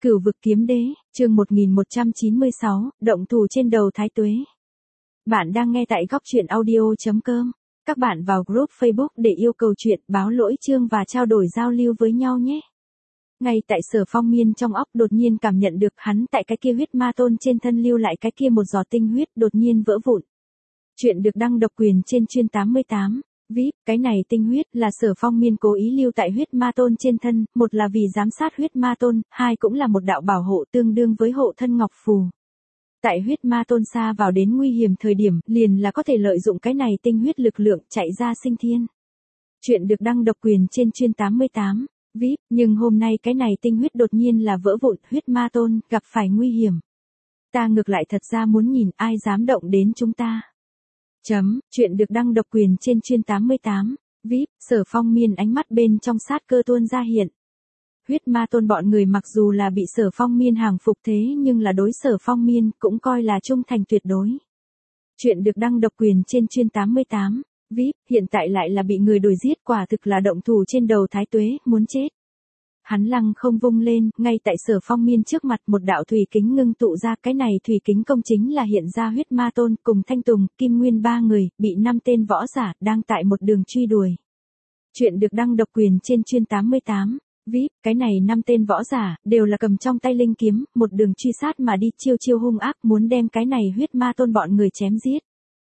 Cửu vực kiếm đế, chương 1196, động thủ trên đầu Thái Tuế. Bạn đang nghe tại góc truyện audio.com. Các bạn vào group Facebook để yêu cầu chuyện, báo lỗi chương và trao đổi giao lưu với nhau nhé. Ngay tại Sở Phong Miên trong óc đột nhiên cảm nhận được hắn tại cái kia huyết ma tôn trên thân lưu lại cái kia một giọt tinh huyết đột nhiên vỡ vụn. Chuyện được đăng độc quyền trên chuyên 88. VIP, cái này tinh huyết là Sở Phong Miên cố ý lưu tại huyết ma tôn trên thân, một là vì giám sát huyết ma tôn, hai cũng là một đạo bảo hộ tương đương với hộ thân ngọc phù. Tại huyết ma tôn xa vào đến nguy hiểm thời điểm, liền là có thể lợi dụng cái này tinh huyết lực lượng chạy ra sinh thiên. Chuyện được đăng độc quyền trên chuyên 88. VIP, nhưng hôm nay cái này tinh huyết đột nhiên là vỡ vụn, huyết ma tôn gặp phải nguy hiểm. Ta ngược lại thật ra muốn nhìn ai dám động đến chúng ta. Chuyện được đăng độc quyền trên chuyên 88. VIP, Sở Phong Miên ánh mắt bên trong sát cơ tuôn ra hiện. Huyết ma tôn bọn người mặc dù là bị Sở Phong Miên hàng phục thế nhưng là đối Sở Phong Miên cũng coi là trung thành tuyệt đối. Chuyện được đăng độc quyền trên chuyên 88. VIP, hiện tại lại là bị người đuổi giết, quả thực là động thủ trên đầu Thái Tuế, muốn chết. Hắn lăng không vung lên, ngay tại Sở Phong Miên trước mặt một đạo thủy kính ngưng tụ ra, cái này thủy kính công chính là hiện ra huyết ma tôn cùng Thanh Tùng, Kim Nguyên ba người, bị 5 tên võ giả, đang tại một đường truy đuổi. Chuyện được đăng độc quyền trên chuyên 88. VIP, cái này 5 tên võ giả, đều là cầm trong tay linh kiếm, một đường truy sát mà đi, chiêu chiêu hung ác muốn đem cái này huyết ma tôn bọn người chém giết.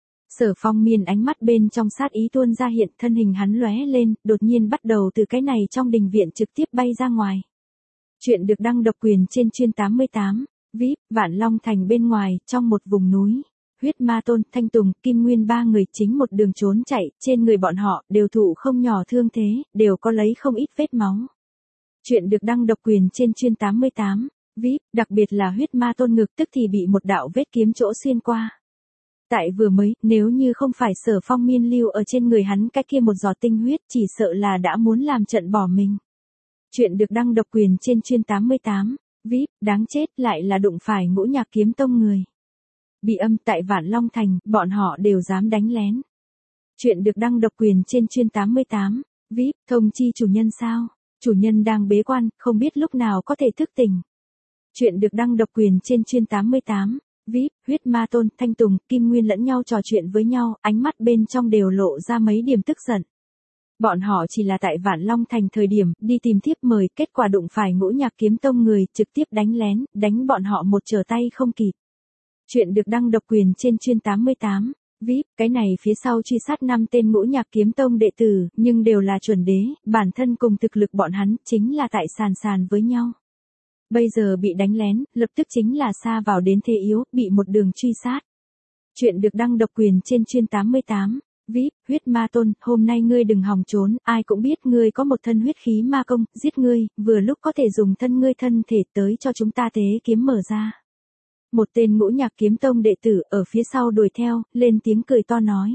Sở Phong Miên ánh mắt bên trong sát ý tuôn ra hiện, thân hình hắn lóe lên, đột nhiên bắt đầu từ cái này trong đình viện trực tiếp bay ra ngoài. Chuyện được đăng độc quyền trên chuyên 88. VIP, Vạn Long Thành bên ngoài, trong một vùng núi. Huyết ma tôn, Thanh Tùng, Kim Nguyên ba người chính một đường trốn chạy, trên người bọn họ đều thụ không nhỏ thương thế, đều có lấy không ít vết máu. Chuyện được đăng độc quyền trên chuyên 88. VIP, đặc biệt là huyết ma tôn ngực tức thì bị một đạo vết kiếm chỗ xuyên qua. Tại vừa mới, nếu như không phải Sở Phong Miên lưu ở trên người hắn cái kia một giọt tinh huyết, chỉ sợ là đã muốn làm trận bỏ mình. Chuyện được đăng độc quyền trên chuyên 88. VIP, đáng chết, lại là đụng phải Ngũ Nhạc Kiếm Tông người. Bị âm tại Vạn Long Thành, bọn họ đều dám đánh lén. Chuyện được đăng độc quyền trên chuyên 88. VIP, thông chi chủ nhân sao? Chủ nhân đang bế quan, không biết lúc nào có thể thức tỉnh. Chuyện được đăng độc quyền trên chuyên 88. VIP, huyết ma tôn, Thanh Tùng, Kim Nguyên lẫn nhau trò chuyện với nhau, ánh mắt bên trong đều lộ ra mấy điểm tức giận. Bọn họ chỉ là tại Vạn Long Thành thời điểm, đi tìm thiếp mời, kết quả đụng phải Ngũ Nhạc Kiếm Tông người, trực tiếp đánh lén, đánh bọn họ một trở tay không kịp. Chuyện được đăng độc quyền trên chuyên 88. VIP, cái này phía sau truy sát 5 tên Ngũ Nhạc Kiếm Tông đệ tử, nhưng đều là chuẩn đế, bản thân cùng thực lực bọn hắn, chính là tại sàn với nhau. Bây giờ bị đánh lén, lập tức chính là xa vào đến thế yếu, bị một đường truy sát. Chuyện được đăng độc quyền trên chuyên 88. VIP, huyết ma tôn, hôm nay ngươi đừng hòng trốn, ai cũng biết ngươi có một thân huyết khí ma công, giết ngươi, vừa lúc có thể dùng thân ngươi thân thể tới cho chúng ta tế kiếm mở ra. Một tên Ngũ Nhạc Kiếm Tông đệ tử ở phía sau đuổi theo, lên tiếng cười to nói.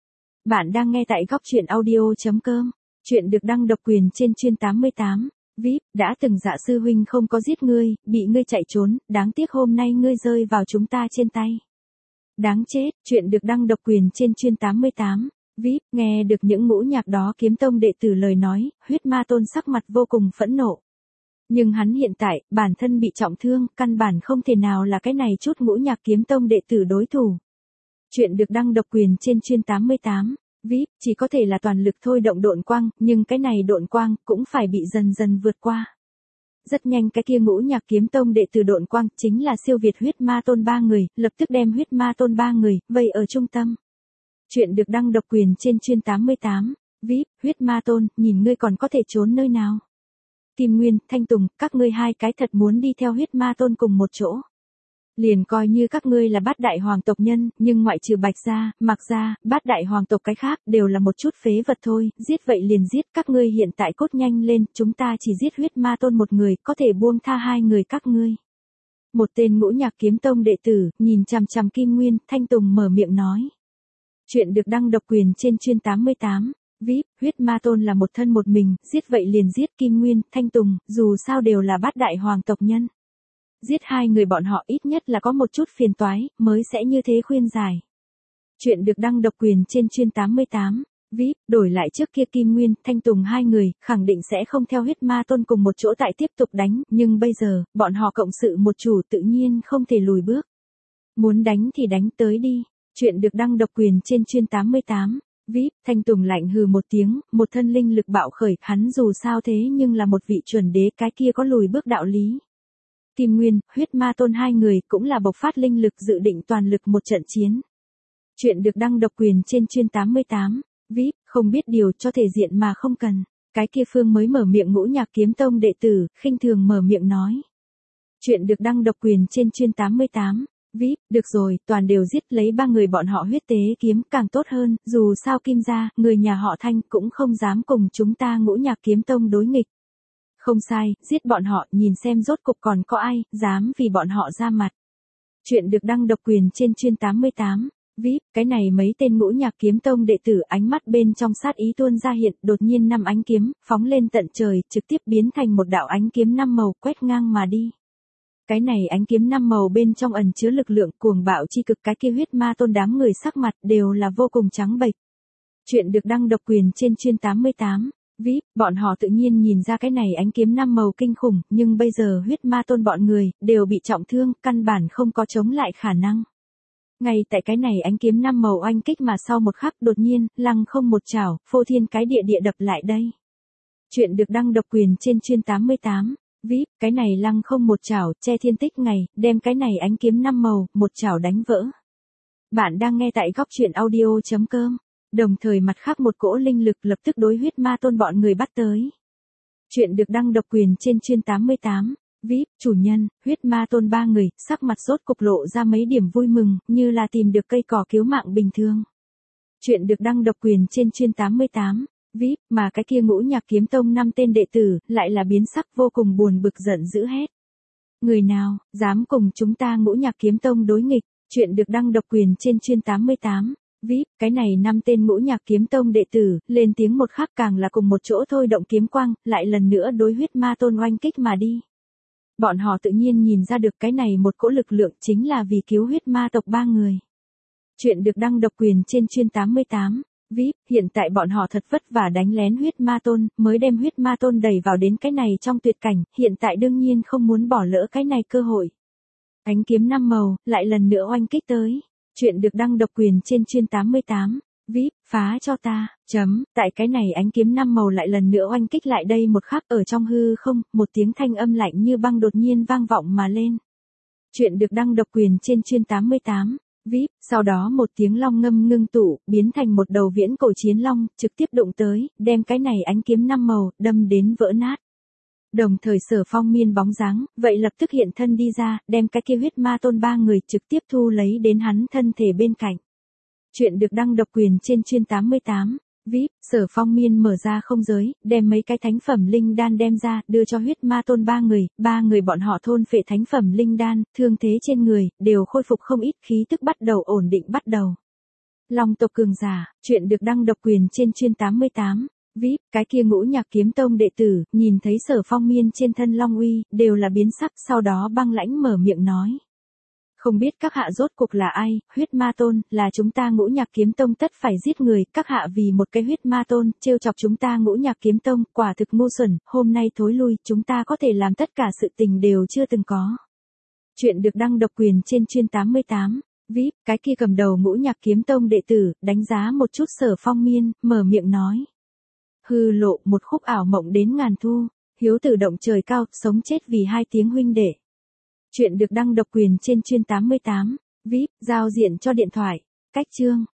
Bạn đang nghe tại góc truyện audio.com. Chuyện được đăng độc quyền trên chuyên 88. VIP, đã từng dạ sư huynh không có giết ngươi, bị ngươi chạy trốn, đáng tiếc hôm nay ngươi rơi vào chúng ta trên tay. Đáng chết, chuyện được đăng độc quyền trên chuyên 88. VIP, nghe được những Ngũ Nhạc đó Kiếm Tông đệ tử lời nói, huyết ma tôn sắc mặt vô cùng phẫn nộ. Nhưng hắn hiện tại, bản thân bị trọng thương, căn bản không thể nào là cái này chút Ngũ Nhạc Kiếm Tông đệ tử đối thủ. Chuyện được đăng độc quyền trên chuyên 88. VIP, chỉ có thể là toàn lực thôi động độn quang, nhưng cái này độn quang cũng phải bị dần dần vượt qua. Rất nhanh cái kia Ngũ Nhạc Kiếm Tông đệ tử độn quang chính là siêu việt huyết ma tôn 3 người, lập tức đem huyết ma tôn 3 người vây ở trung tâm. Chuyện được đăng độc quyền trên chuyên 88. VIP, huyết ma tôn, nhìn ngươi còn có thể trốn nơi nào? Kim Nguyên, Thanh Tùng, các ngươi hai cái thật muốn đi theo huyết ma tôn cùng một chỗ. Liền coi như các ngươi là bát đại hoàng tộc nhân, nhưng ngoại trừ Bạch gia, Mạc gia, bát đại hoàng tộc cái khác, đều là một chút phế vật thôi, giết vậy liền giết, các ngươi hiện tại cốt nhanh lên, chúng ta chỉ giết huyết ma tôn một người, có thể buông tha 2 người các ngươi. Một tên Ngũ Nhạc Kiếm Tông đệ tử, nhìn chằm chằm Kim Nguyên, Thanh Tùng mở miệng nói. Chuyện được đăng độc quyền trên chuyên 88. VIP, huyết ma tôn là một thân một mình, giết vậy liền giết Kim Nguyên, Thanh Tùng, dù sao đều là bát đại hoàng tộc nhân. Giết 2 người bọn họ ít nhất là có một chút phiền toái, mới sẽ như thế khuyên giải. Chuyện được đăng độc quyền trên chuyên 88. VIP, đổi lại trước kia Kim Nguyên, Thanh Tùng hai người, khẳng định sẽ không theo huyết ma tôn cùng một chỗ tại tiếp tục đánh, nhưng bây giờ, bọn họ cộng sự một chủ tự nhiên không thể lùi bước. Muốn đánh thì đánh tới đi. Chuyện được đăng độc quyền trên chuyên 88. VIP, Thanh Tùng lạnh hừ một tiếng, một thân linh lực bạo khởi, hắn dù sao thế nhưng là một vị chuẩn đế, cái kia có lùi bước đạo lý. Kim Nguyên, huyết ma tôn hai người cũng là bộc phát linh lực dự định toàn lực một trận chiến. Chuyện được đăng độc quyền trên chuyên 88. VIP, không biết điều cho thể diện mà không cần. Cái kia Phương mới mở miệng Ngũ Nhạc Kiếm Tông đệ tử, khinh thường mở miệng nói. Chuyện được đăng độc quyền trên chuyên 88. VIP, được rồi, toàn đều giết lấy ba người bọn họ huyết tế kiếm càng tốt hơn, dù sao Kim gia, người nhà họ Thanh cũng không dám cùng chúng ta Ngũ Nhạc Kiếm Tông đối nghịch. Không sai, giết bọn họ, nhìn xem rốt cục còn có ai, dám vì bọn họ ra mặt. Chuyện được đăng độc quyền trên chuyên 88. VIP, cái này mấy tên Ngũ Nhạc Kiếm Tông đệ tử ánh mắt bên trong sát ý tuôn ra hiện, đột nhiên năm ánh kiếm, phóng lên tận trời, trực tiếp biến thành một đạo ánh kiếm năm màu quét ngang mà đi. Cái này ánh kiếm năm màu bên trong ẩn chứa lực lượng cuồng bạo chi cực, cái kia huyết ma tôn đám người sắc mặt đều là vô cùng trắng bệch. Chuyện được đăng độc quyền trên chuyên 88. VIP, bọn họ tự nhiên nhìn ra cái này ánh kiếm năm màu kinh khủng, nhưng bây giờ huyết ma tôn bọn người đều bị trọng thương, căn bản không có chống lại khả năng. Ngay tại cái này ánh kiếm năm màu oanh kích mà sau một khắc đột nhiên, lăng không một chảo, phô thiên cái địa đập lại đây. Chuyện được đăng độc quyền trên chuyên 88. VIP, cái này lăng không một chảo, che thiên tích ngày, đem cái này ánh kiếm năm màu, một chảo đánh vỡ. Bạn đang nghe tại góc truyện audio.com. Đồng thời mặt khác một cỗ linh lực lập tức đối huyết ma tôn bọn người bắt tới. Chuyện được đăng độc quyền trên chuyên 88. VIP, chủ nhân, huyết ma tôn ba người, sắc mặt rốt cục lộ ra mấy điểm vui mừng, như là tìm được cây cỏ cứu mạng bình thường. Chuyện được đăng độc quyền trên chuyên 88. VIP, mà cái kia Ngũ Nhạc Kiếm Tông 5 tên đệ tử, lại là biến sắc vô cùng buồn bực giận dữ hết. Người nào, dám cùng chúng ta Ngũ Nhạc Kiếm Tông đối nghịch. Chuyện được đăng độc quyền trên chuyên 88. VIP, cái này 5 tên Ngũ Nhạc Kiếm Tông đệ tử, lên tiếng một khắc càng là cùng một chỗ thôi động kiếm quang, lại lần nữa đối huyết ma tôn oanh kích mà đi. Bọn họ tự nhiên nhìn ra được cái này một cỗ lực lượng chính là vì cứu huyết ma tộc ba người. Chuyện được đăng độc quyền trên chuyên 88. VIP, hiện tại bọn họ thật vất vả đánh lén huyết ma tôn, mới đem huyết ma tôn đẩy vào đến cái này trong tuyệt cảnh, hiện tại đương nhiên không muốn bỏ lỡ cái này cơ hội. Ánh kiếm năm màu, lại lần nữa oanh kích tới. Chuyện được đăng độc quyền trên chuyên 88. VIP, phá cho ta, tại cái này ánh kiếm năm màu lại lần nữa oanh kích lại đây một khắc ở trong hư không, một tiếng thanh âm lạnh như băng đột nhiên vang vọng mà lên. Chuyện được đăng độc quyền trên chuyên 88. VIP, sau đó một tiếng long ngâm ngưng tụ, biến thành một đầu viễn cổ chiến long, trực tiếp đụng tới, đem cái này ánh kiếm năm màu, đâm đến vỡ nát. Đồng thời Sở Phong Miên bóng dáng, vậy lập tức hiện thân đi ra, đem cái kia huyết ma tôn ba người trực tiếp thu lấy đến hắn thân thể bên cạnh. Chuyện được đăng độc quyền trên chuyên 88. VIP, Sở Phong Miên mở ra không giới, đem mấy cái thánh phẩm linh đan đem ra, đưa cho huyết ma tôn ba người bọn họ thôn phệ thánh phẩm linh đan, thương thế trên người, đều khôi phục không ít, khí tức bắt đầu ổn định bắt đầu. Long tộc cường giả, chuyện được đăng độc quyền trên chuyên 88. VIP, cái kia Ngũ Nhạc Kiếm Tông đệ tử, nhìn thấy Sở Phong Miên trên thân long uy, đều là biến sắc, sau đó băng lãnh mở miệng nói. Không biết các hạ rốt cục là ai, huyết ma tôn, là chúng ta Ngũ Nhạc Kiếm Tông tất phải giết người, các hạ vì một cái huyết ma tôn, trêu chọc chúng ta Ngũ Nhạc Kiếm Tông, quả thực ngu xuẩn, hôm nay thối lui, chúng ta có thể làm tất cả sự tình đều chưa từng có. Chuyện được đăng độc quyền trên chuyên 88. VIP, cái kia cầm đầu Ngũ Nhạc Kiếm Tông đệ tử, đánh giá một chút Sở Phong Miên, mở miệng nói. Hư lộ một khúc ảo mộng đến ngàn thu, hiếu tử động trời cao, sống chết vì hai tiếng huynh đệ. Chuyện được đăng độc quyền trên chuyên 88. VIP, giao diện cho điện thoại. Cách chương.